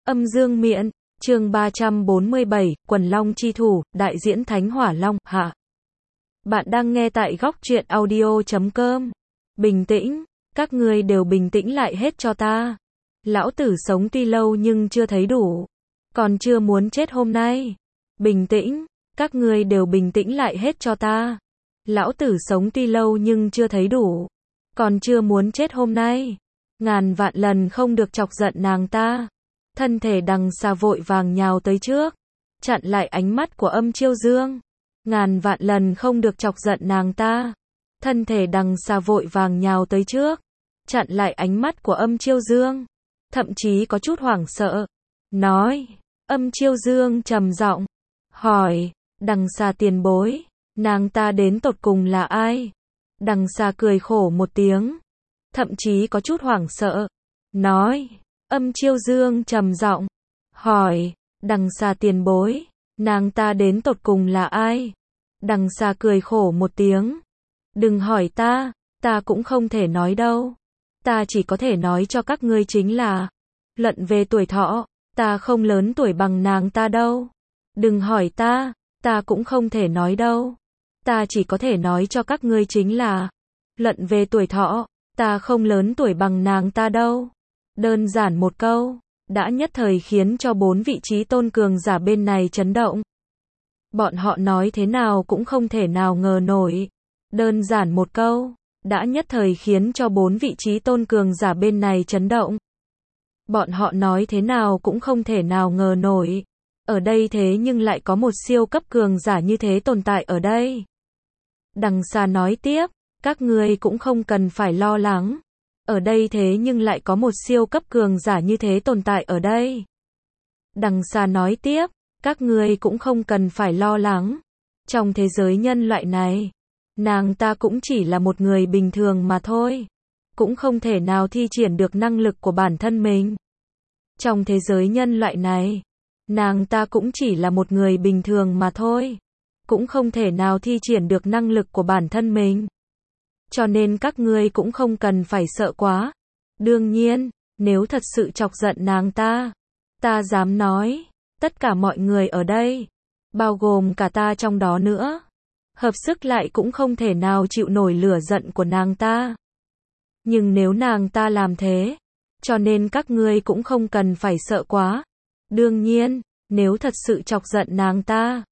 Âm dương miện, chương 347, Quần Long chi thủ, đại diễn Thánh Hỏa Long, hạ. Bạn đang nghe tại góc truyện audio.com. Bình tĩnh, các ngươi đều bình tĩnh lại hết cho ta. Lão tử sống tuy lâu nhưng chưa thấy đủ. Còn chưa muốn chết hôm nay. Bình tĩnh, các ngươi đều bình tĩnh lại hết cho ta. Lão tử sống tuy lâu nhưng chưa thấy đủ. Còn chưa muốn chết hôm nay. Ngàn vạn lần không được chọc giận nàng ta. Thân thể đằng xa vội vàng nhào tới trước, chặn lại ánh mắt của Âm Chiêu Dương. Ngàn vạn lần không được chọc giận nàng ta. Thân thể đằng xa vội vàng nhào tới trước, chặn lại ánh mắt của Âm Chiêu Dương. Thậm chí có chút hoảng sợ. Nói, Âm Chiêu Dương trầm giọng hỏi, đằng xa tiền bối, nàng ta đến tột cùng là ai? Đằng xa cười khổ một tiếng, thậm chí có chút hoảng sợ. Nói, Âm Chiêu Dương trầm giọng hỏi, đằng xa tiền bối, nàng ta đến tột cùng là ai? Đằng xa cười khổ một tiếng. Đừng hỏi ta cũng không thể nói đâu. Ta chỉ có thể nói cho các ngươi chính là, luận về tuổi thọ, ta không lớn tuổi bằng nàng ta đâu. Đừng hỏi ta cũng không thể nói đâu. Ta chỉ có thể nói cho các ngươi chính là, luận về tuổi thọ, ta không lớn tuổi bằng nàng ta đâu. Đơn giản một câu, đã nhất thời khiến cho 4 vị trí tôn cường giả bên này chấn động. Bọn họ nói thế nào cũng không thể nào ngờ nổi. Đơn giản một câu, đã nhất thời khiến cho 4 vị trí tôn cường giả bên này chấn động. Bọn họ nói thế nào cũng không thể nào ngờ nổi. Ở đây thế nhưng lại có một siêu cấp cường giả như thế tồn tại ở đây. Đằng xa nói tiếp, các ngươi cũng không cần phải lo lắng. Ở đây thế nhưng lại có một siêu cấp cường giả như thế tồn tại ở đây. Đằng xa nói tiếp, các ngươi cũng không cần phải lo lắng. Trong thế giới nhân loại này, nàng ta cũng chỉ là một người bình thường mà thôi. Cũng không thể nào thi triển được năng lực của bản thân mình. Trong thế giới nhân loại này, nàng ta cũng chỉ là một người bình thường mà thôi. Cũng không thể nào thi triển được năng lực của bản thân mình. Cho nên các ngươi cũng không cần phải sợ quá. Đương nhiên, nếu thật sự chọc giận nàng ta dám nói, tất cả mọi người ở đây, bao gồm cả ta trong đó nữa, hợp sức lại cũng không thể nào chịu nổi lửa giận của nàng ta. Nhưng nếu nàng ta làm thế, cho nên các ngươi cũng không cần phải sợ quá. Đương nhiên, nếu thật sự chọc giận nàng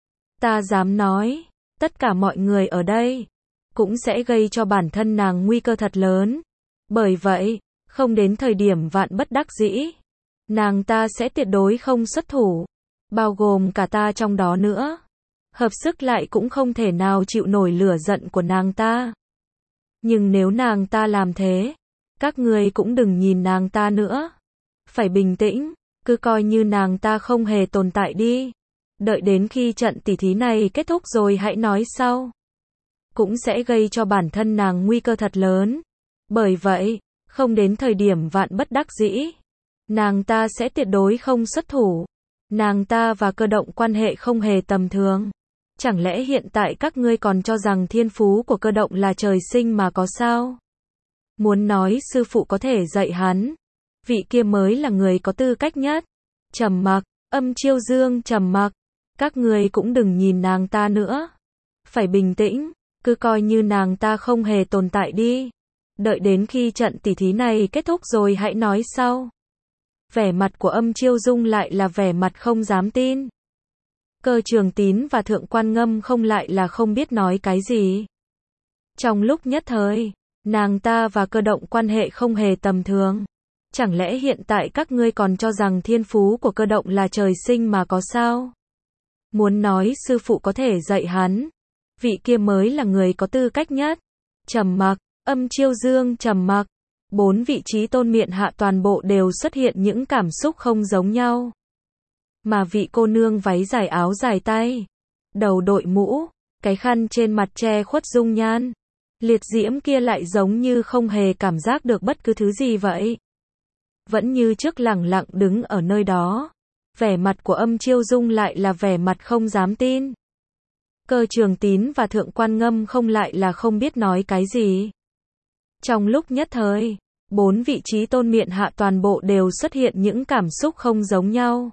ta dám nói, tất cả mọi người ở đây cũng sẽ gây cho bản thân nàng nguy cơ thật lớn. Bởi vậy, không đến thời điểm vạn bất đắc dĩ, nàng ta sẽ tuyệt đối không xuất thủ, bao gồm cả ta trong đó nữa. Hợp sức lại cũng không thể nào chịu nổi lửa giận của nàng ta. Nhưng nếu nàng ta làm thế, các ngươi cũng đừng nhìn nàng ta nữa. Phải bình tĩnh, cứ coi như nàng ta không hề tồn tại đi. Đợi đến khi trận tỉ thí này kết thúc rồi hãy nói sau. Cũng sẽ gây cho bản thân nàng nguy cơ thật lớn. Bởi vậy, không đến thời điểm vạn bất đắc dĩ, nàng ta sẽ tuyệt đối không xuất thủ. Nàng ta và Cơ Động quan hệ không hề tầm thường. Chẳng lẽ hiện tại các ngươi còn cho rằng thiên phú của Cơ Động là trời sinh mà có sao? Muốn nói sư phụ có thể dạy hắn, vị kia mới là người có tư cách nhất. Trầm mặc, Âm Chiêu Dương trầm mặc. Các ngươi cũng đừng nhìn nàng ta nữa. Phải bình tĩnh, cứ coi như nàng ta không hề tồn tại đi. Đợi đến khi trận tỉ thí này kết thúc rồi hãy nói sau. Vẻ mặt của Âm Chiêu Dung lại là vẻ mặt không dám tin. Cơ Trường Tín và Thượng Quan Ngâm không lại là không biết nói cái gì. Trong lúc nhất thời, nàng ta và Cơ Động quan hệ không hề tầm thường. Chẳng lẽ hiện tại các ngươi còn cho rằng thiên phú của Cơ Động là trời sinh mà có sao? Muốn nói sư phụ có thể dạy hắn, vị kia mới là người có tư cách nhất. Trầm mặc, Âm Chiêu Dương trầm mặc. 4 vị trí tôn miện hạ toàn bộ đều xuất hiện những cảm xúc không giống nhau. Mà vị cô nương váy dài áo dài tay, đầu đội mũ, cái khăn trên mặt che khuất dung nhan, liệt diễm kia lại giống như không hề cảm giác được bất cứ thứ gì vậy. Vẫn như trước lẳng lặng đứng ở nơi đó. Vẻ mặt của Âm Chiêu Dung lại là vẻ mặt không dám tin. Cơ Trường Tín và Thượng Quan Ngâm không lại là không biết nói cái gì. Trong lúc nhất thời, 4 vị trí tôn miện hạ toàn bộ đều xuất hiện những cảm xúc không giống nhau.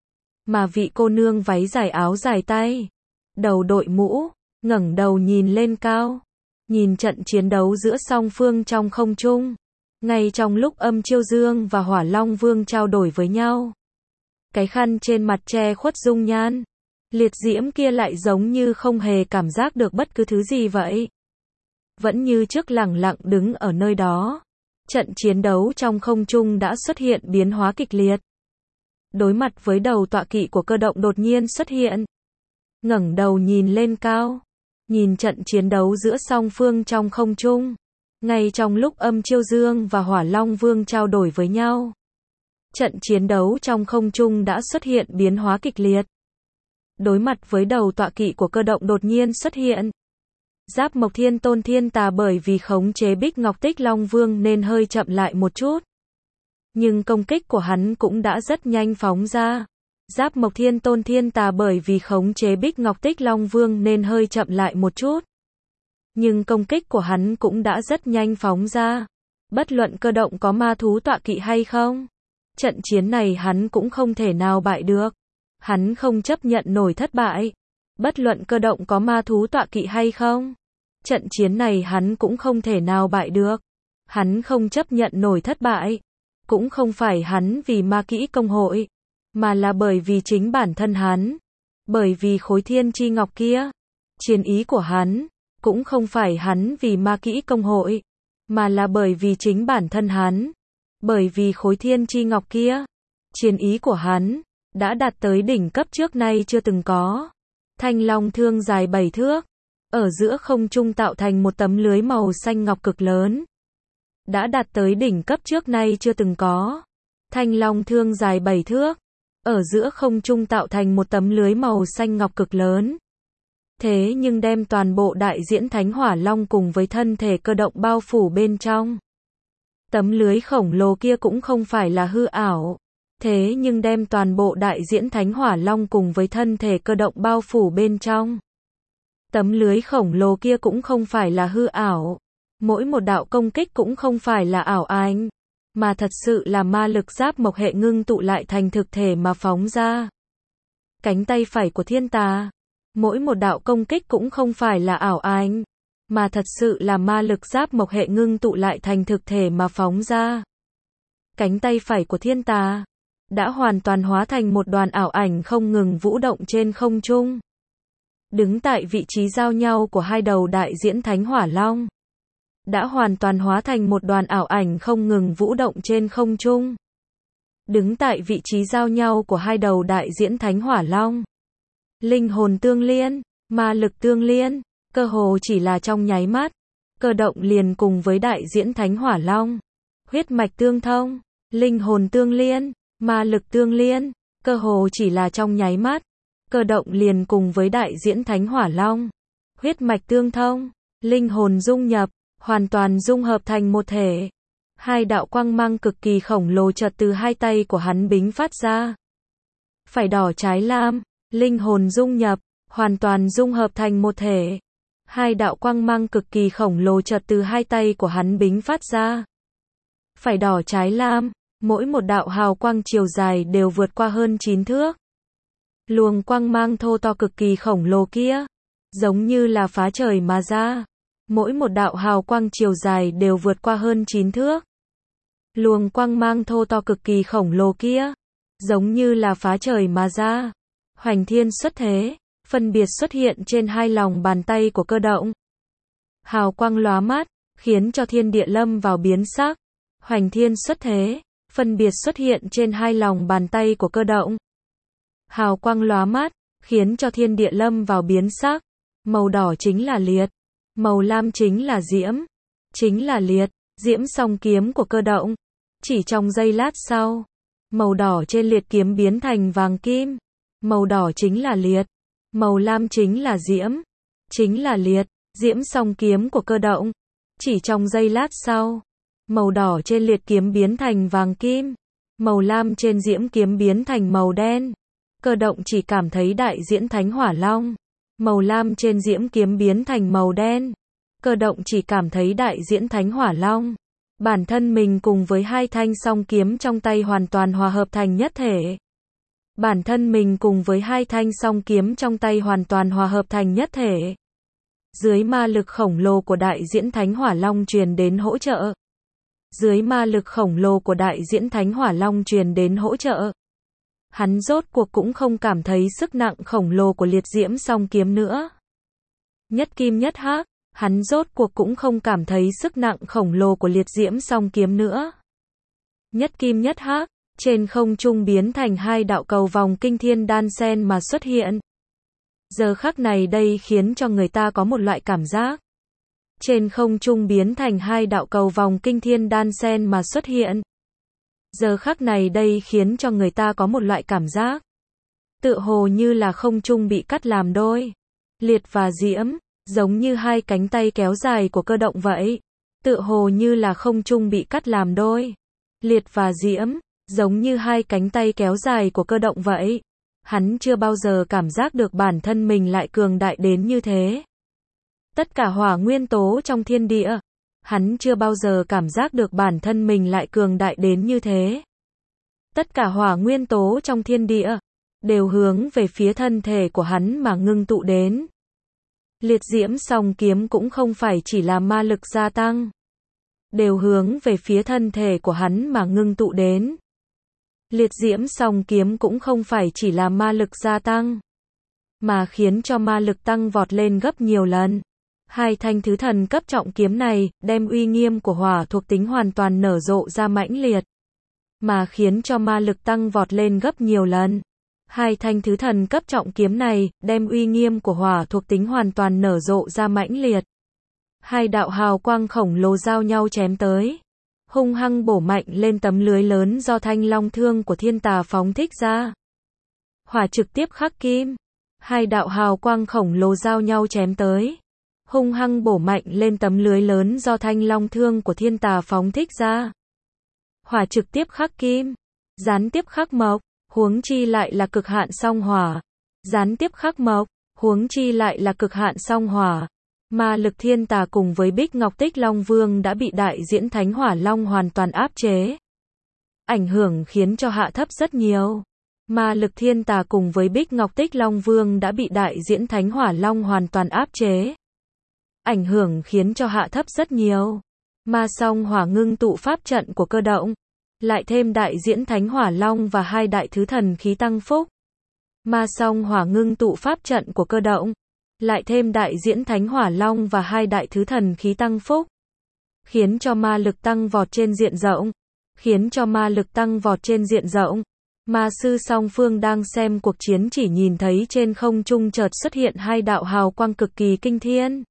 Mà vị cô nương váy dài áo dài tay, đầu đội mũ, ngẩng đầu nhìn lên cao, nhìn trận chiến đấu giữa song phương trong không trung. Ngay trong lúc Âm Chiêu Dương và Hỏa Long Vương trao đổi với nhau, cái khăn trên mặt che khuất dung nhan, liệt diễm kia lại giống như không hề cảm giác được bất cứ thứ gì vậy. Vẫn như trước lẳng lặng đứng ở nơi đó. Trận chiến đấu trong không trung đã xuất hiện biến hóa kịch liệt. Đối mặt với đầu tọa kỵ của cơ động đột nhiên xuất hiện. Ngẩng đầu nhìn lên cao, nhìn trận chiến đấu giữa song phương trong không trung. Ngay trong lúc Âm Chiêu Dương và Hỏa Long Vương trao đổi với nhau, trận chiến đấu trong không trung đã xuất hiện biến hóa kịch liệt. Đối mặt với đầu tọa kỵ của cơ động đột nhiên xuất hiện. Giáp Mộc Thiên Tôn Thiên Tà bởi vì khống chế Bích Ngọc Tích Long Vương nên hơi chậm lại một chút. Nhưng công kích của hắn cũng đã rất nhanh phóng ra. Giáp Mộc Thiên Tôn Thiên Tà bởi vì khống chế Bích Ngọc Tích Long Vương nên hơi chậm lại một chút. Nhưng công kích của hắn cũng đã rất nhanh phóng ra. Bất luận cơ động có ma thú tọa kỵ hay không, trận chiến này hắn cũng không thể nào bại được. Hắn không chấp nhận nổi thất bại. Bất luận cơ động có ma thú tọa kỵ hay không, trận chiến này hắn cũng không thể nào bại được. Hắn không chấp nhận nổi thất bại. Cũng không phải hắn vì ma kỹ công hội, mà là bởi vì chính bản thân hắn. Bởi vì khối thiên chi ngọc kia. Chiến ý của hắn. Cũng không phải hắn vì ma kỹ công hội, mà là bởi vì chính bản thân hắn. Bởi vì khối thiên chi ngọc kia. Chiến ý của hắn đã đạt tới đỉnh cấp trước nay chưa từng có. Thanh long thương dài 7 thước, ở giữa không trung tạo thành một tấm lưới màu xanh ngọc cực lớn. Đã đạt tới đỉnh cấp trước nay chưa từng có. Thanh long thương dài 7 thước, ở giữa không trung tạo thành một tấm lưới màu xanh ngọc cực lớn. Thế nhưng đem toàn bộ đại diễn Thánh Hỏa Long cùng với thân thể cơ động bao phủ bên trong. Tấm lưới khổng lồ kia cũng không phải là hư ảo. Thế nhưng đem toàn bộ đại diễn Thánh Hỏa Long cùng với thân thể cơ động bao phủ bên trong. Tấm lưới khổng lồ kia cũng không phải là hư ảo. Mỗi một đạo công kích cũng không phải là ảo ảnh, mà thật sự là ma lực giáp mộc hệ ngưng tụ lại thành thực thể mà phóng ra. Cánh tay phải của thiên tà. Mỗi một đạo công kích cũng không phải là ảo ảnh, mà thật sự là ma lực giáp mộc hệ ngưng tụ lại thành thực thể mà phóng ra. Cánh tay phải của thiên tà đã hoàn toàn hóa thành một đoàn ảo ảnh không ngừng vũ động trên không trung. Đứng tại vị trí giao nhau của hai đầu đại diễn Thánh Hỏa Long, đã hoàn toàn hóa thành một đoàn ảo ảnh không ngừng vũ động trên không trung. Đứng tại vị trí giao nhau của hai đầu đại diễn Thánh Hỏa Long, linh hồn tương liên, ma lực tương liên, cơ hồ chỉ là trong nháy mắt, cơ động liền cùng với đại diễn Thánh Hỏa Long, huyết mạch tương thông, linh hồn tương liên, ma lực tương liên, cơ hồ chỉ là trong nháy mắt, cơ động liền cùng với đại diễn Thánh Hỏa Long, huyết mạch tương thông, linh hồn dung nhập, hoàn toàn dung hợp thành một thể. Hai đạo quang mang cực kỳ khổng lồ chợt từ hai tay của hắn bính phát ra. Phải đỏ trái lam, linh hồn dung nhập, hoàn toàn dung hợp thành một thể. Hai đạo quang mang cực kỳ khổng lồ chợt từ hai tay của hắn bính phát ra. Phải đỏ trái lam, mỗi một đạo hào quang chiều dài đều vượt qua hơn 9 thước. Luồng quang mang thô to cực kỳ khổng lồ kia, giống như là phá trời mà ra. Mỗi một đạo hào quang chiều dài đều vượt qua hơn 9 thước. Luồng quang mang thô to cực kỳ khổng lồ kia, giống như là phá trời mà ra. Hoành thiên xuất thế, phân biệt xuất hiện trên hai lòng bàn tay của cơ động. Hào quang lóa mắt, khiến cho thiên địa lâm vào biến sắc. Hoành thiên xuất thế, phân biệt xuất hiện trên hai lòng bàn tay của cơ động. Hào quang lóa mắt, khiến cho thiên địa lâm vào biến sắc. Màu đỏ chính là liệt, màu lam chính là diễm, chính là liệt, diễm song kiếm của cơ động. Chỉ trong giây lát sau, màu đỏ trên liệt kiếm biến thành vàng kim. Màu đỏ chính là liệt, màu lam chính là diễm, chính là liệt, diễm song kiếm của cơ động. Chỉ trong giây lát sau, màu đỏ trên liệt kiếm biến thành vàng kim, màu lam trên diễm kiếm biến thành màu đen. Cơ động chỉ cảm thấy đại diễn Thánh Hỏa Long, màu lam trên diễm kiếm biến thành màu đen. Cơ động chỉ cảm thấy đại diễn Thánh Hỏa Long, Bản thân mình cùng với hai thanh song kiếm trong tay hoàn toàn hòa hợp thành nhất thể. Bản thân mình cùng với hai thanh song kiếm trong tay hoàn toàn hòa hợp thành nhất thể. Dưới ma lực khổng lồ của đại diễn Thánh Hỏa Long truyền đến hỗ trợ. Dưới ma lực khổng lồ của đại diễn Thánh Hỏa Long truyền đến hỗ trợ. Hắn rốt cuộc cũng không cảm thấy sức nặng khổng lồ của liệt diễm song kiếm nữa. Nhất kim nhất hắc, hắn rốt cuộc cũng không cảm thấy sức nặng khổng lồ của liệt diễm song kiếm nữa. Nhất kim nhất hắc, trên không trung biến thành hai đạo cầu vòng kinh thiên đan sen mà xuất hiện. Giờ khắc này đây khiến cho người ta có một loại cảm giác. Trên không trung biến thành hai đạo cầu vòng kinh thiên đan sen mà xuất hiện. Giờ khắc này đây khiến cho người ta có một loại cảm giác. Tựa hồ như là không trung bị cắt làm đôi. Liệt và diễm, giống như hai cánh tay kéo dài của cơ động vậy. Tựa hồ như là không trung bị cắt làm đôi. Liệt và diễm, giống như hai cánh tay kéo dài của cơ động vậy. Hắn chưa bao giờ cảm giác được bản thân mình lại cường đại đến như thế. Tất cả hỏa nguyên tố trong thiên địa. Hắn chưa bao giờ cảm giác được bản thân mình lại cường đại đến như thế. Tất cả hỏa nguyên tố trong thiên địa đều hướng về phía thân thể của hắn mà ngưng tụ đến. Liệt diễm song kiếm cũng không phải chỉ là ma lực gia tăng. Đều hướng về phía thân thể của hắn mà ngưng tụ đến. Liệt diễm song kiếm cũng không phải chỉ là ma lực gia tăng. Mà khiến cho ma lực tăng vọt lên gấp nhiều lần. Hai thanh thứ thần cấp trọng kiếm này, đem uy nghiêm của hỏa thuộc tính hoàn toàn nở rộ ra mãnh liệt. Mà khiến cho ma lực tăng vọt lên gấp nhiều lần. Hai thanh thứ thần cấp trọng kiếm này, đem uy nghiêm của hỏa thuộc tính hoàn toàn nở rộ ra mãnh liệt. Hai đạo hào quang khổng lồ giao nhau chém tới. Hung hăng bổ mạnh lên tấm lưới lớn do thanh long thương của thiên tà phóng thích ra. Hỏa trực tiếp khắc kim. Hai đạo hào quang khổng lồ giao nhau chém tới. Hung hăng bổ mạnh lên tấm lưới lớn do thanh long thương của thiên tà phóng thích ra. Hỏa trực tiếp khắc kim. Gián tiếp khắc mộc, huống chi lại là cực hạn song hỏa. Gián tiếp khắc mộc, huống chi lại là cực hạn song hỏa. Ma lực thiên tà cùng với Bích Ngọc Tích Long Vương đã bị đại diễn Thánh Hỏa Long hoàn toàn áp chế. Ảnh hưởng khiến cho hạ thấp rất nhiều. Ma lực thiên tà cùng với Bích Ngọc Tích Long Vương đã bị đại diễn Thánh Hỏa Long hoàn toàn áp chế. Ảnh hưởng khiến cho hạ thấp rất nhiều. Ma song hỏa ngưng tụ pháp trận của cơ động. Lại thêm đại diễn Thánh Hỏa Long và hai đại thứ thần khí tăng phúc. Ma song hỏa ngưng tụ pháp trận của cơ động. Lại thêm đại diễn Thánh Hỏa Long và hai đại thứ thần khí tăng phúc. Khiến cho ma lực tăng vọt trên diện rộng. Khiến cho ma lực tăng vọt trên diện rộng. Ma sư song phương đang xem cuộc chiến chỉ nhìn thấy trên không trung chợt xuất hiện hai đạo hào quang cực kỳ kinh thiên.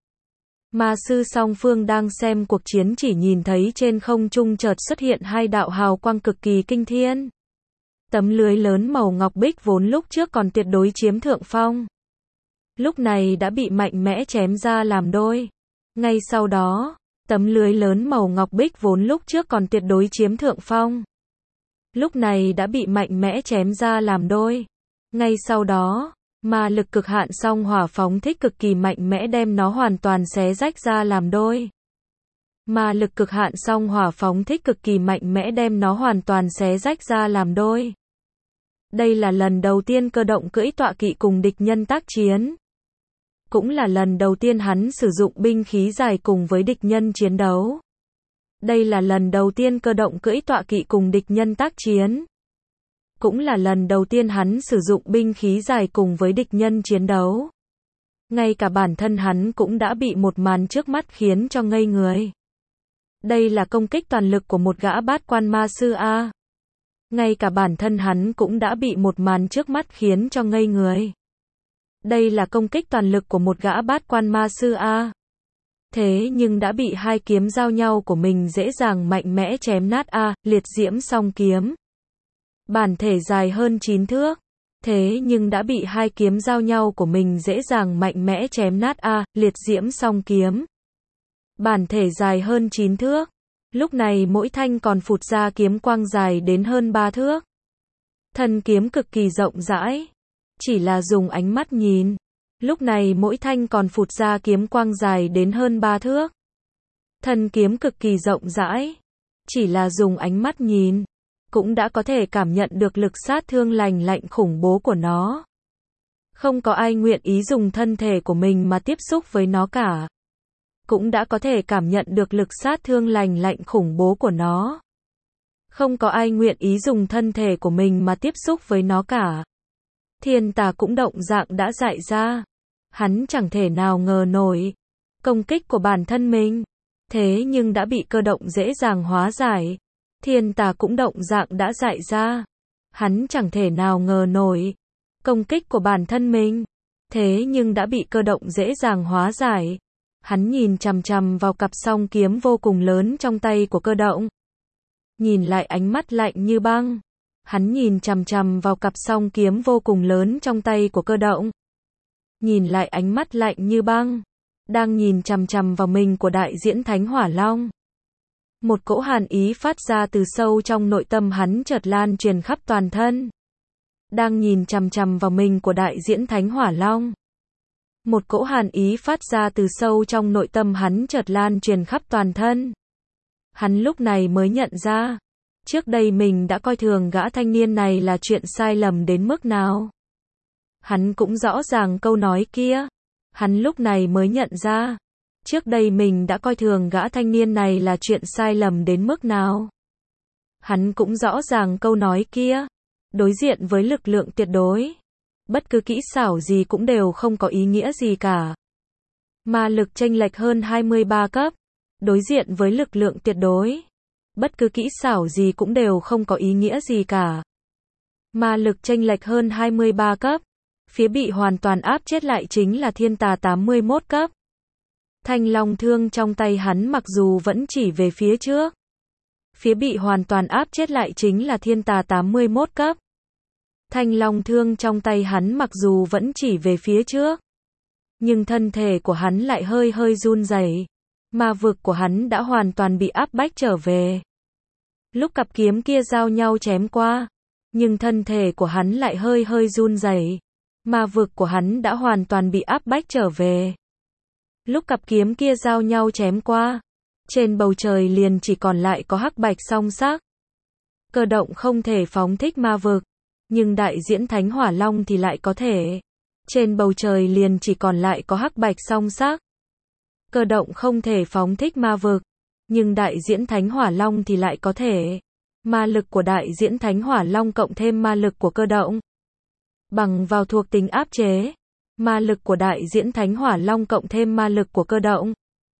Ma sư song phương đang xem cuộc chiến chỉ nhìn thấy trên không trung chợt xuất hiện hai đạo hào quang cực kỳ kinh thiên. Tấm lưới lớn màu ngọc bích vốn lúc trước còn tuyệt đối chiếm thượng phong. Lúc này đã bị mạnh mẽ chém ra làm đôi. Ngay sau đó, tấm lưới lớn màu ngọc bích vốn lúc trước còn tuyệt đối chiếm thượng phong. Lúc này đã bị mạnh mẽ chém ra làm đôi. Ngay sau đó, ma lực cực hạn song hỏa phóng thích cực kỳ mạnh mẽ đem nó hoàn toàn xé rách ra làm đôi. Ma lực cực hạn song hỏa phóng thích cực kỳ mạnh mẽ đem nó hoàn toàn xé rách ra làm đôi. Đây là lần đầu tiên cơ động cưỡi tọa kỵ cùng địch nhân tác chiến. Cũng là lần đầu tiên hắn sử dụng binh khí dài cùng với địch nhân chiến đấu. Đây là lần đầu tiên cơ động cưỡi tọa kỵ cùng địch nhân tác chiến. Cũng là lần đầu tiên hắn sử dụng binh khí dài cùng với địch nhân chiến đấu. Ngay cả bản thân hắn cũng đã bị một màn trước mắt khiến cho ngây người. Đây là công kích toàn lực của một gã bát quan ma sư A. Ngay cả bản thân hắn cũng đã bị một màn trước mắt khiến cho ngây người. Đây là công kích toàn lực của một gã bát quan ma sư A. Thế nhưng đã bị hai kiếm giao nhau của mình dễ dàng mạnh mẽ chém nát A, liệt diễm song kiếm. Bản thể dài hơn 9 thước. Thế nhưng đã bị hai kiếm giao nhau của mình dễ dàng mạnh mẽ chém nát A, liệt diễm song kiếm. Bản thể dài hơn 9 thước. Lúc này mỗi thanh còn phụt ra kiếm quang dài đến hơn 3 thước. Thân kiếm cực kỳ rộng rãi. Chỉ là dùng ánh mắt nhìn. Lúc này mỗi thanh còn phụt ra kiếm quang dài đến hơn 3 thước. Thân kiếm cực kỳ rộng rãi. Chỉ là dùng ánh mắt nhìn, cũng đã có thể cảm nhận được lực sát thương lành lạnh khủng bố của nó. Không có ai nguyện ý dùng thân thể của mình mà tiếp xúc với nó cả. Cũng đã có thể cảm nhận được lực sát thương lành lạnh khủng bố của nó. Không có ai nguyện ý dùng thân thể của mình mà tiếp xúc với nó cả. Thiên tà cũng động dạng đã dại ra. Hắn chẳng thể nào ngờ nổi công kích của bản thân mình. Thế nhưng đã bị cơ động dễ dàng hóa giải. Thiên tà cũng động dạng đã dại ra. Hắn chẳng thể nào ngờ nổi công kích của bản thân mình. Thế nhưng đã bị cơ động dễ dàng hóa giải. Hắn nhìn chằm chằm vào cặp song kiếm vô cùng lớn trong tay của cơ động. Nhìn lại ánh mắt lạnh như băng. Hắn nhìn chằm chằm vào cặp song kiếm vô cùng lớn trong tay của cơ động. Nhìn lại ánh mắt lạnh như băng. Đang nhìn chằm chằm vào mình của đại diễn Thánh Hỏa Long. Một cỗ hàn ý phát ra từ sâu trong nội tâm hắn chợt lan truyền khắp toàn thân. Đang nhìn chằm chằm vào mình của đại diễn Thánh Hỏa Long. Một cỗ hàn ý phát ra từ sâu trong nội tâm hắn chợt lan truyền khắp toàn thân. Hắn lúc này mới nhận ra, trước đây mình đã coi thường gã thanh niên này là chuyện sai lầm đến mức nào. Hắn cũng rõ ràng câu nói kia. Hắn lúc này mới nhận ra, trước đây mình đã coi thường gã thanh niên này là chuyện sai lầm đến mức nào. Hắn cũng rõ ràng câu nói kia. Đối diện với lực lượng tuyệt đối, bất cứ kỹ xảo gì cũng đều không có ý nghĩa gì cả. Ma lực chênh lệch hơn 23 cấp. Đối diện với lực lượng tuyệt đối, bất cứ kỹ xảo gì cũng đều không có ý nghĩa gì cả. Ma lực chênh lệch hơn 23 cấp. Phía bị hoàn toàn áp chết lại chính là thiên tà 81 cấp. Thanh long thương trong tay hắn mặc dù vẫn chỉ về phía trước. Phía bị hoàn toàn áp chết lại chính là thiên tà 81 cấp. Thanh long thương trong tay hắn mặc dù vẫn chỉ về phía trước. Nhưng thân thể của hắn lại hơi hơi run rẩy. Ma vực của hắn đã hoàn toàn bị áp bách trở về. Lúc cặp kiếm kia giao nhau chém qua. Nhưng thân thể của hắn lại hơi hơi run rẩy. Ma vực của hắn đã hoàn toàn bị áp bách trở về. Lúc cặp kiếm kia giao nhau chém qua. Trên bầu trời liền chỉ còn lại có hắc bạch song sắc. Cơ động không thể phóng thích ma vực. Nhưng đại diễn Thánh Hỏa Long thì lại có thể. Trên bầu trời liền chỉ còn lại có hắc bạch song sắc. Cơ động không thể phóng thích ma vực. Nhưng đại diễn Thánh Hỏa Long thì lại có thể. Ma lực của đại diễn Thánh Hỏa Long cộng thêm ma lực của cơ động. Bằng vào thuộc tính áp chế. Ma lực của đại diễn Thánh Hỏa Long cộng thêm ma lực của cơ động.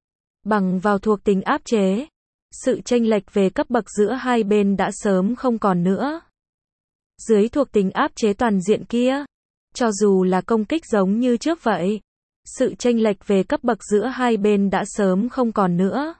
Bằng vào thuộc tính áp chế. Sự chênh lệch về cấp bậc giữa hai bên đã sớm không còn nữa. Dưới thuộc tính áp chế toàn diện kia, cho dù là công kích giống như trước vậy, sự chênh lệch về cấp bậc giữa hai bên đã sớm không còn nữa.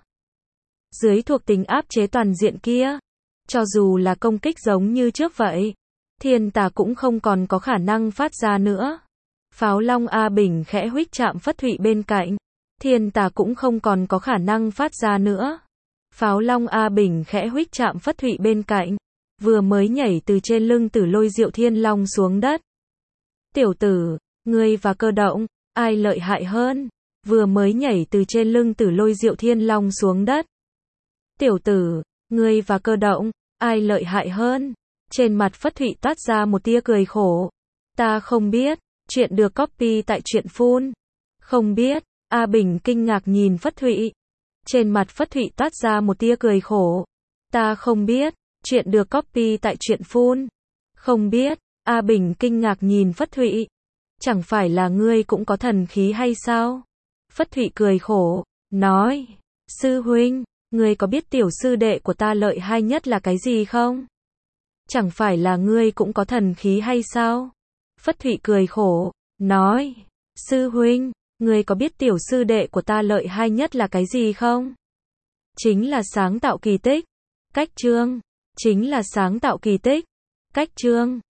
Dưới thuộc tính áp chế toàn diện kia, cho dù là công kích giống như trước vậy, thiên tà cũng không còn có khả năng phát ra nữa. Pháo Long A Bình khẽ huých chạm Phất Thụy bên cạnh, thiên tà cũng không còn có khả năng phát ra nữa. Pháo Long A Bình khẽ huých chạm Phất Thụy bên cạnh, vừa mới nhảy từ trên lưng Tử Lôi Diệu Thiên Long xuống đất. Tiểu tử, ngươi và cơ động, ai lợi hại hơn? Vừa mới nhảy từ trên lưng Tử Lôi Diệu Thiên Long xuống đất. Tiểu tử, ngươi và cơ động, ai lợi hại hơn? Trên mặt Phất Thụy toát ra một tia cười khổ. Ta không biết, chuyện được copy tại truyện phun. Không biết, A Bình kinh ngạc nhìn Phất Thụy. Trên mặt Phất Thụy toát ra một tia cười khổ. Ta không biết, chuyện được copy tại truyện phun. Không biết, A Bình kinh ngạc nhìn Phất Thụy. Chẳng phải là ngươi cũng có thần khí hay sao? Phất Thụy cười khổ, nói, sư huynh, ngươi có biết tiểu sư đệ của ta lợi hại nhất là cái gì không? Chẳng phải là ngươi cũng có thần khí hay sao? Phất Thụy cười khổ, nói, sư huynh, ngươi có biết tiểu sư đệ của ta lợi hại nhất là cái gì không? Chính là sáng tạo kỳ tích. Cách chương. Chính là sáng tạo kỳ tích. Cách chương.